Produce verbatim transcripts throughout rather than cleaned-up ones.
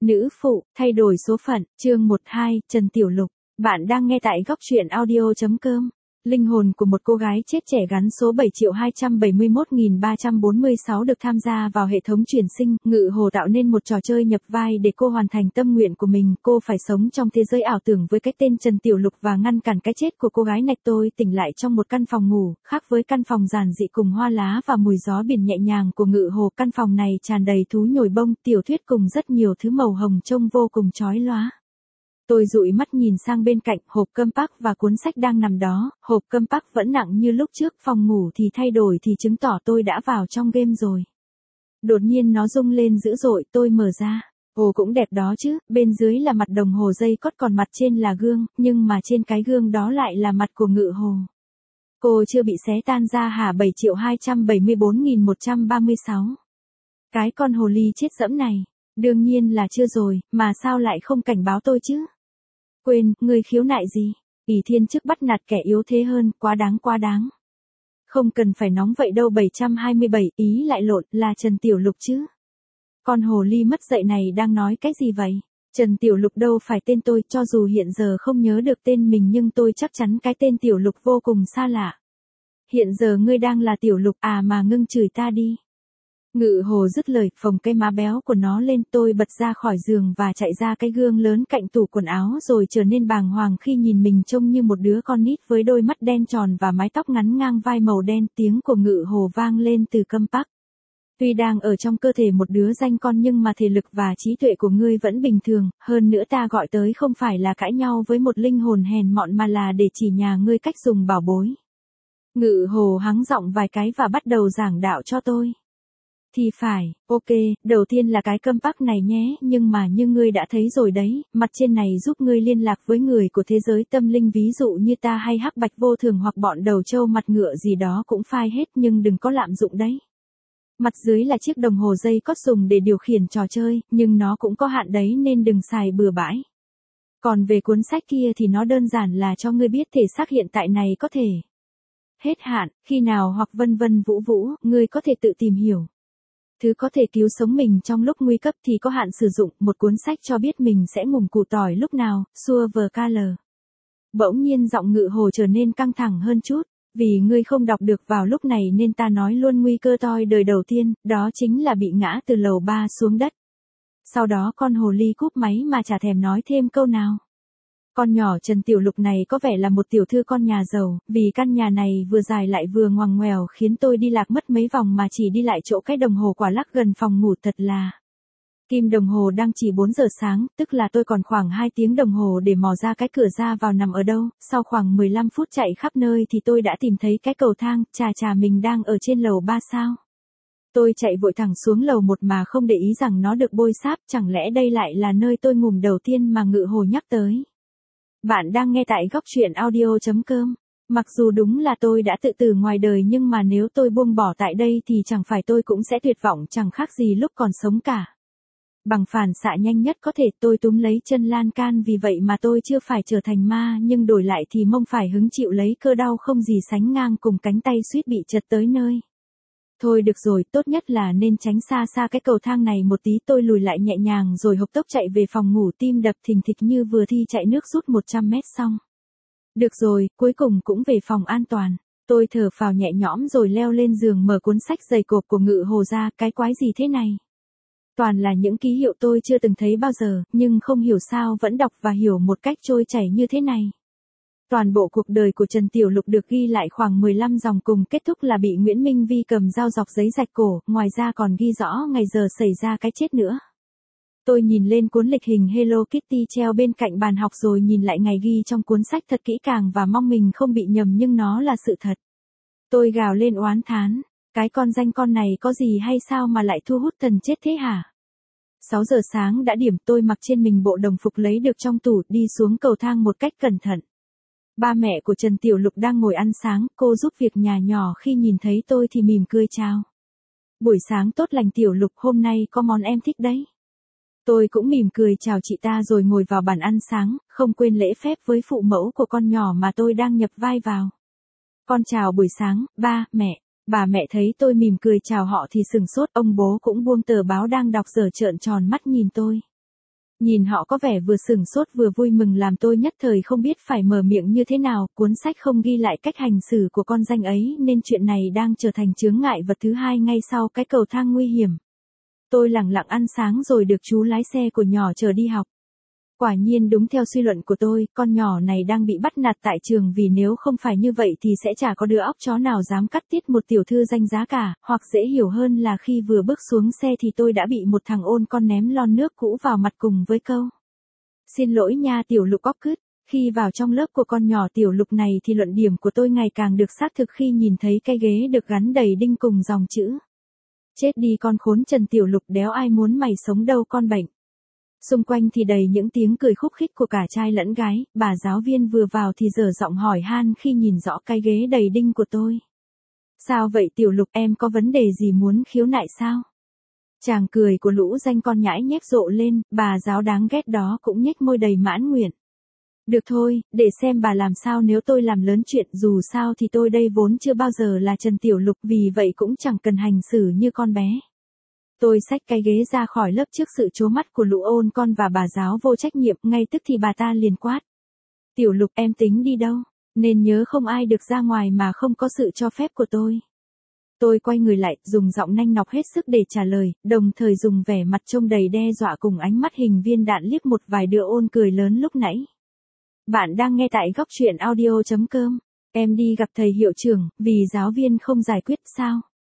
Nữ phụ, thay đổi số phận, chương một hai, Trần Tiểu Lục. Bạn đang nghe tại góc truyện audio chấm com. Linh hồn của một cô gái chết trẻ gắn số bảy triệu hai trăm bảy mươi mốt nghìn ba trăm bốn mươi sáu được tham gia vào hệ thống truyền sinh. Ngự Hồ tạo nên một trò chơi nhập vai để cô hoàn thành tâm nguyện của mình. Cô phải sống trong thế giới ảo tưởng với cái tên Trần Tiểu Lục và ngăn cản cái chết của cô gái này. Tôi tỉnh lại trong một căn phòng ngủ, khác với căn phòng giản dị cùng hoa lá và mùi gió biển nhẹ nhàng của Ngự Hồ. Căn phòng này tràn đầy thú nhồi bông, tiểu thuyết cùng rất nhiều thứ màu hồng trông vô cùng chói lóa. Tôi dụi mắt nhìn sang bên cạnh, hộp compact và cuốn sách đang nằm đó. Hộp compact vẫn nặng như lúc trước, phòng ngủ thì thay đổi thì chứng tỏ tôi đã vào trong game rồi. Đột nhiên nó rung lên dữ dội, tôi mở ra. Ồ, cũng đẹp đó chứ, bên dưới là mặt đồng hồ dây cót còn mặt trên là gương, nhưng mà trên cái gương đó lại là mặt của Ngự Hồ. Cô chưa bị xé tan ra hả? Bảy triệu hai trăm bảy mươi bốn nghìn một trăm ba mươi sáu. Cái con hồ ly chết dẫm này. Đương nhiên là chưa rồi, mà sao lại không cảnh báo tôi chứ? Quên, ngươi khiếu nại gì? Ỷ Thiên Chức bắt nạt kẻ yếu thế hơn, quá đáng quá đáng. Không cần phải nóng vậy đâu. Bảy trăm hai mươi bảy, ý lại lộn, là Trần Tiểu Lục chứ. Con hồ ly mất dạy này đang nói cái gì vậy? Trần Tiểu Lục đâu phải tên tôi, cho dù hiện giờ không nhớ được tên mình nhưng tôi chắc chắn cái tên Tiểu Lục vô cùng xa lạ. Hiện giờ ngươi đang là Tiểu Lục à, mà ngưng chửi ta đi. Ngự Hồ dứt lời, phồng cái má béo của nó lên. Tôi bật ra khỏi giường và chạy ra cái gương lớn cạnh tủ quần áo, rồi trở nên bàng hoàng khi nhìn mình trông như một đứa con nít với đôi mắt đen tròn và mái tóc ngắn ngang vai màu đen. Tiếng của Ngự Hồ vang lên từ compact. Tuy đang ở trong cơ thể một đứa danh con nhưng mà thể lực và trí tuệ của ngươi vẫn bình thường, hơn nữa ta gọi tới không phải là cãi nhau với một linh hồn hèn mọn mà là để chỉ nhà ngươi cách dùng bảo bối. Ngự Hồ hắng giọng vài cái và bắt đầu giảng đạo cho tôi. Thì phải, ok, đầu tiên là cái compact này nhé, nhưng mà như ngươi đã thấy rồi đấy, mặt trên này giúp ngươi liên lạc với người của thế giới tâm linh, ví dụ như ta hay Hắc Bạch Vô Thường hoặc bọn đầu trâu mặt ngựa gì đó cũng phai hết, nhưng đừng có lạm dụng đấy. Mặt dưới là chiếc đồng hồ dây cót dùng để điều khiển trò chơi, nhưng nó cũng có hạn đấy nên đừng xài bừa bãi. Còn về cuốn sách kia thì nó đơn giản là cho ngươi biết thể xác hiện tại này có thể hết hạn, khi nào hoặc vân vân vũ vũ, ngươi có thể tự tìm hiểu. Thứ có thể cứu sống mình trong lúc nguy cấp thì có hạn sử dụng. Một cuốn sách cho biết mình sẽ ngủm củ tỏi lúc nào, xua vờ ca lờ. Bỗng nhiên giọng Ngự Hồ trở nên căng thẳng hơn chút. Vì ngươi không đọc được vào lúc này nên ta nói luôn nguy cơ toi đời đầu tiên, đó chính là bị ngã từ lầu ba xuống đất. Sau đó con hồ ly cúp máy mà chả thèm nói thêm câu nào. Con nhỏ Trần Tiểu Lục này có vẻ là một tiểu thư con nhà giàu, vì căn nhà này vừa dài lại vừa ngoằng ngoèo khiến tôi đi lạc mất mấy vòng mà chỉ đi lại chỗ cái đồng hồ quả lắc gần phòng ngủ. Thật là kim đồng hồ đang chỉ bốn giờ sáng, tức là tôi còn khoảng hai tiếng đồng hồ để mò ra cái cửa ra vào nằm ở đâu. Sau khoảng mười lăm phút chạy khắp nơi thì tôi đã tìm thấy cái cầu thang. Chà chà, mình đang ở trên lầu ba sao? Tôi chạy vội thẳng xuống lầu một mà không để ý rằng nó được bôi xáp. Chẳng lẽ đây lại là nơi tôi ngủm đầu tiên mà Ngự Hồ nhắc tới? Bạn đang nghe tại góc truyện audio chấm com. Mặc dù đúng là tôi đã tự tử ngoài đời nhưng mà nếu tôi buông bỏ tại đây thì chẳng phải tôi cũng sẽ tuyệt vọng chẳng khác gì lúc còn sống cả. Bằng phản xạ nhanh nhất có thể tôi túm lấy chân lan can, vì vậy mà tôi chưa phải trở thành ma nhưng đổi lại thì mông phải hứng chịu lấy cơn đau không gì sánh ngang cùng cánh tay suýt bị trật tới nơi. Thôi được rồi, tốt nhất là nên tránh xa xa cái cầu thang này một tí. Tôi lùi lại nhẹ nhàng rồi hộc tốc chạy về phòng ngủ, tim đập thình thịch như vừa thi chạy nước rút một trăm mét xong. Được rồi, cuối cùng cũng về phòng an toàn. Tôi thở phào nhẹ nhõm rồi leo lên giường mở cuốn sách dày cộp của Ngự Hồ ra. Cái quái gì thế này? Toàn là những ký hiệu tôi chưa từng thấy bao giờ, nhưng không hiểu sao vẫn đọc và hiểu một cách trôi chảy như thế này. Toàn bộ cuộc đời của Trần Tiểu Lục được ghi lại khoảng mười lăm dòng, cùng kết thúc là bị Nguyễn Minh Vi cầm dao dọc giấy rạch cổ, ngoài ra còn ghi rõ ngày giờ xảy ra cái chết nữa. Tôi nhìn lên cuốn lịch hình Hello Kitty treo bên cạnh bàn học rồi nhìn lại ngày ghi trong cuốn sách thật kỹ càng và mong mình không bị nhầm nhưng nó là sự thật. Tôi gào lên oán thán, cái con danh con này có gì hay sao mà lại thu hút thần chết thế hả? sáu giờ sáng đã điểm, tôi mặc trên mình bộ đồng phục lấy được trong tủ, đi xuống cầu thang một cách cẩn thận. Ba mẹ của Trần Tiểu Lục đang ngồi ăn sáng, cô giúp việc nhà nhỏ khi nhìn thấy tôi thì mỉm cười chào. Buổi sáng tốt lành Tiểu Lục, hôm nay có món em thích đấy. Tôi cũng mỉm cười chào chị ta rồi ngồi vào bàn ăn sáng, không quên lễ phép với phụ mẫu của con nhỏ mà tôi đang nhập vai vào. Con chào buổi sáng, ba, mẹ. Bà mẹ thấy tôi mỉm cười chào họ thì sừng sốt, ông bố cũng buông tờ báo đang đọc dở trợn tròn mắt nhìn tôi. Nhìn họ có vẻ vừa sửng sốt vừa vui mừng làm tôi nhất thời không biết phải mở miệng như thế nào, cuốn sách không ghi lại cách hành xử của con danh ấy nên chuyện này đang trở thành chướng ngại vật thứ hai ngay sau cái cầu thang nguy hiểm. Tôi lẳng lặng ăn sáng rồi được chú lái xe của nhỏ chở đi học. Quả nhiên đúng theo suy luận của tôi, con nhỏ này đang bị bắt nạt tại trường vì nếu không phải như vậy thì sẽ chả có đứa óc chó nào dám cắt tiết một tiểu thư danh giá cả, hoặc dễ hiểu hơn là khi vừa bước xuống xe thì tôi đã bị một thằng ôn con ném lon nước cũ vào mặt cùng với câu: "Xin lỗi nha tiểu Lục óc cứt." Khi vào trong lớp của con nhỏ tiểu Lục này thì luận điểm của tôi ngày càng được xác thực khi nhìn thấy cái ghế được gắn đầy đinh cùng dòng chữ: "Chết đi con khốn Trần Tiểu Lục đéo ai muốn mày sống đâu con bệnh." Xung quanh thì đầy những tiếng cười khúc khích của cả trai lẫn gái, bà giáo viên vừa vào thì dở giọng hỏi han khi nhìn rõ cái ghế đầy đinh của tôi. "Sao vậy Tiểu Lục, em có vấn đề gì muốn khiếu nại sao?" Chàng cười của lũ danh con nhãi nhép rộ lên, bà giáo đáng ghét đó cũng nhếch môi đầy mãn nguyện. "Được thôi, để xem bà làm sao nếu tôi làm lớn chuyện, dù sao thì tôi đây vốn chưa bao giờ là Trần Tiểu Lục vì vậy cũng chẳng cần hành xử như con bé." Tôi xách cái ghế ra khỏi lớp trước sự trố mắt của lũ ôn con và bà giáo vô trách nhiệm, ngay tức thì bà ta liền quát: "Tiểu Lục em tính đi đâu? Nên nhớ không ai được ra ngoài mà không có sự cho phép của tôi." Tôi quay người lại, dùng giọng nanh nọc hết sức để trả lời, đồng thời dùng vẻ mặt trông đầy đe dọa cùng ánh mắt hình viên đạn liếc một vài đứa ôn cười lớn lúc nãy. Bạn đang nghe tại góc truyện audio chấm com. Em đi gặp thầy hiệu trưởng, vì giáo viên không giải quyết sao?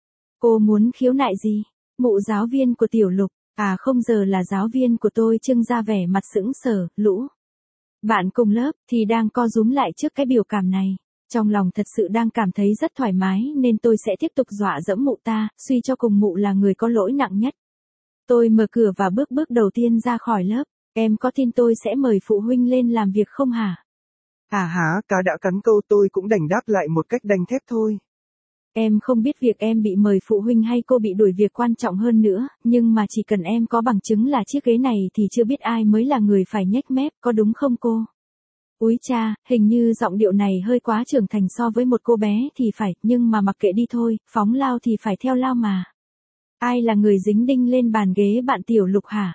Cô muốn khiếu nại gì? Mụ giáo viên của Tiểu Lục, à không giờ là giáo viên của tôi trưng ra vẻ mặt sững sờ, lũ bạn cùng lớp thì đang co rúm lại trước cái biểu cảm này. Trong lòng thật sự đang cảm thấy rất thoải mái nên tôi sẽ tiếp tục dọa dẫm mụ ta, suy cho cùng mụ là người có lỗi nặng nhất. Tôi mở cửa và bước bước đầu tiên ra khỏi lớp. Em có tin tôi sẽ mời phụ huynh lên làm việc không hả? À hả, cá đã cắn câu tôi cũng đành đáp lại một cách đanh thép thôi. Em không biết việc em bị mời phụ huynh hay cô bị đuổi việc quan trọng hơn nữa, nhưng mà chỉ cần em có bằng chứng là chiếc ghế này thì chưa biết ai mới là người phải nhếch mép, có đúng không cô? Úi cha, hình như giọng điệu này hơi quá trưởng thành so với một cô bé thì phải, nhưng mà mặc kệ đi thôi, phóng lao thì phải theo lao mà. Ai là người dính đinh lên bàn ghế bạn Tiểu Lục hả?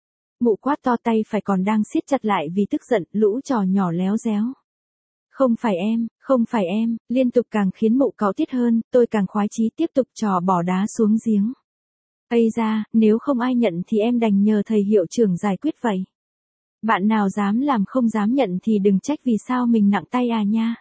Mụ quát to, tay phải còn đang siết chặt lại vì tức giận, lũ trò nhỏ léo déo. Không phải em, không phải em, liên tục càng khiến mụ cáu tiết hơn, tôi càng khoái chí tiếp tục trò bỏ đá xuống giếng. Ây da, nếu không ai nhận thì em đành nhờ thầy hiệu trưởng giải quyết vậy. Bạn nào dám làm không dám nhận thì đừng trách vì sao mình nặng tay à nha.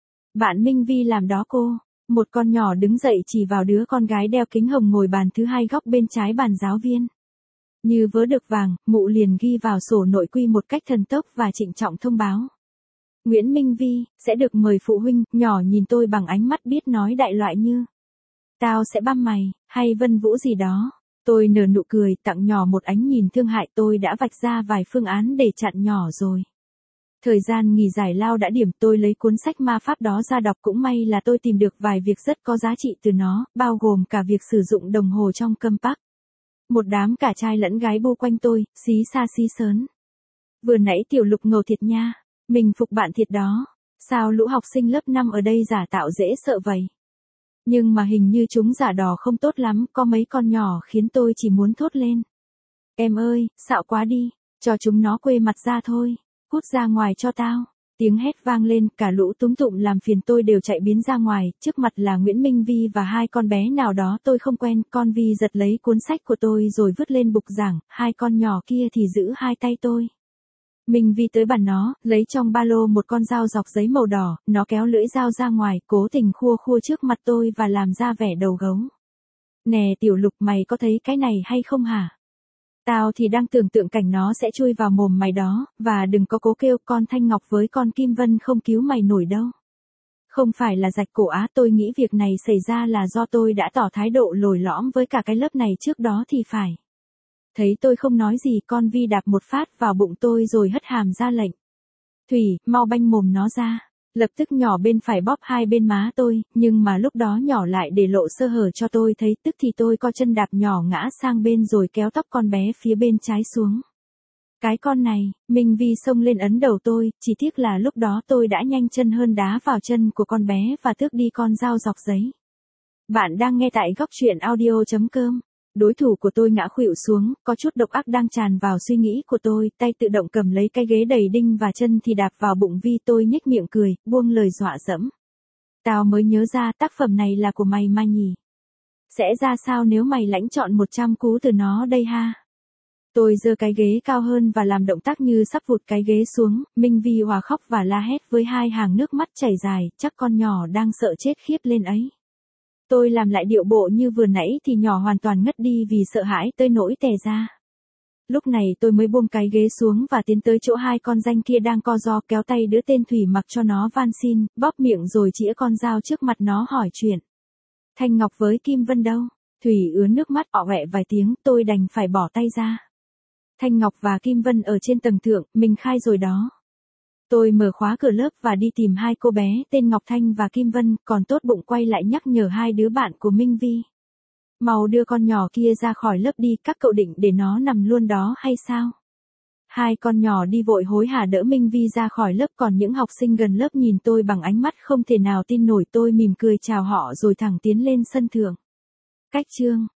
Bạn Minh Vi làm đó cô. Một con nhỏ đứng dậy chỉ vào đứa con gái đeo kính hồng ngồi bàn thứ hai góc bên trái bàn giáo viên. Như vớ được vàng, mụ liền ghi vào sổ nội quy một cách thần tốc và trịnh trọng thông báo: Nguyễn Minh Vi, sẽ được mời phụ huynh. Nhỏ nhìn tôi bằng ánh mắt biết nói đại loại như: "Tao sẽ băm mày", hay vân vũ gì đó. Tôi nở nụ cười, tặng nhỏ một ánh nhìn thương hại. Tôi đã vạch ra vài phương án để chặn nhỏ rồi. Thời gian nghỉ giải lao đã điểm, tôi lấy cuốn sách ma pháp đó ra đọc, cũng may là tôi tìm được vài việc rất có giá trị từ nó, bao gồm cả việc sử dụng đồng hồ trong Compact. Một đám cả trai lẫn gái bu quanh tôi, xí xa xí sớn. Vừa nãy Tiểu Lục ngầu thiệt nha, mình phục bạn thiệt đó, sao lũ học sinh lớp năm ở đây giả tạo dễ sợ vậy? Nhưng mà hình như chúng giả đò không tốt lắm, có mấy con nhỏ khiến tôi chỉ muốn thốt lên: "Em ơi, xạo quá đi, cho chúng nó quê mặt ra thôi, cút ra ngoài cho tao." Tiếng hét vang lên, cả lũ túm tụm làm phiền tôi đều chạy biến ra ngoài, trước mặt là Nguyễn Minh Vi và hai con bé nào đó tôi không quen. Con Vi giật lấy cuốn sách của tôi rồi vứt lên bục giảng, hai con nhỏ kia thì giữ hai tay tôi. Minh Vi tới bàn nó, lấy trong ba lô một con dao dọc giấy màu đỏ, nó kéo lưỡi dao ra ngoài, cố tình khua khua trước mặt tôi và làm ra vẻ đầu gấu. "Nè Tiểu Lục, mày có thấy cái này hay không hả? Tao thì đang tưởng tượng cảnh nó sẽ chui vào mồm mày đó, và đừng có cố kêu con Thanh Ngọc với con Kim Vân không cứu mày nổi đâu." Không phải là rạch cổ á, tôi nghĩ việc này xảy ra là do tôi đã tỏ thái độ lồi lõm với cả cái lớp này trước đó thì phải. Thấy tôi không nói gì, con Vi đạp một phát vào bụng tôi rồi hất hàm ra lệnh: "Thủy, mau banh mồm nó ra." Lập tức nhỏ bên phải bóp hai bên má tôi, nhưng mà lúc đó nhỏ lại để lộ sơ hở cho tôi thấy, tức thì tôi co chân đạp nhỏ ngã sang bên rồi kéo tóc con bé phía bên trái xuống. Cái con này, Minh Vi xông lên ấn đầu tôi, chỉ tiếc là lúc đó tôi đã nhanh chân hơn đá vào chân của con bé và tước đi con dao dọc giấy. Bạn đang nghe tại góc truyện audio chấm com. Đối thủ của tôi ngã khuỵu xuống, có chút độc ác đang tràn vào suy nghĩ của tôi, tay tự động cầm lấy cái ghế đầy đinh và chân thì đạp vào bụng Vi. Tôi nhếch miệng cười, buông lời dọa dẫm. Tao mới nhớ ra tác phẩm này là của mày mà nhỉ. Sẽ ra sao nếu mày lãnh chọn một trăm cú từ nó đây ha? Tôi giơ cái ghế cao hơn và làm động tác như sắp vụt cái ghế xuống. Minh Vi hòa khóc và la hét với hai hàng nước mắt chảy dài, chắc con nhỏ đang sợ chết khiếp lên ấy. Tôi làm lại điệu bộ như vừa nãy thì nhỏ hoàn toàn ngất đi vì sợ hãi tới nỗi tè ra. Lúc này tôi mới buông cái ghế xuống và tiến tới chỗ hai con danh kia đang co ro, kéo tay đứa tên Thủy mặc cho nó van xin, bóp miệng rồi chĩa con dao trước mặt nó hỏi chuyện. Thanh Ngọc với Kim Vân đâu? Thủy ứa nước mắt ọ ọe vài tiếng, tôi đành phải bỏ tay ra. Thanh Ngọc và Kim Vân ở trên tầng thượng, mình khai rồi đó. Tôi mở khóa cửa lớp và đi tìm hai cô bé tên Ngọc Thanh và Kim Vân, còn tốt bụng quay lại nhắc nhở hai đứa bạn của Minh Vi. Mau đưa con nhỏ kia ra khỏi lớp đi, các cậu định để nó nằm luôn đó hay sao? Hai con nhỏ đi vội hối hả đỡ Minh Vi ra khỏi lớp, còn những học sinh gần lớp nhìn tôi bằng ánh mắt không thể nào tin nổi. Tôi mỉm cười chào họ rồi thẳng tiến lên sân thượng. Cách chương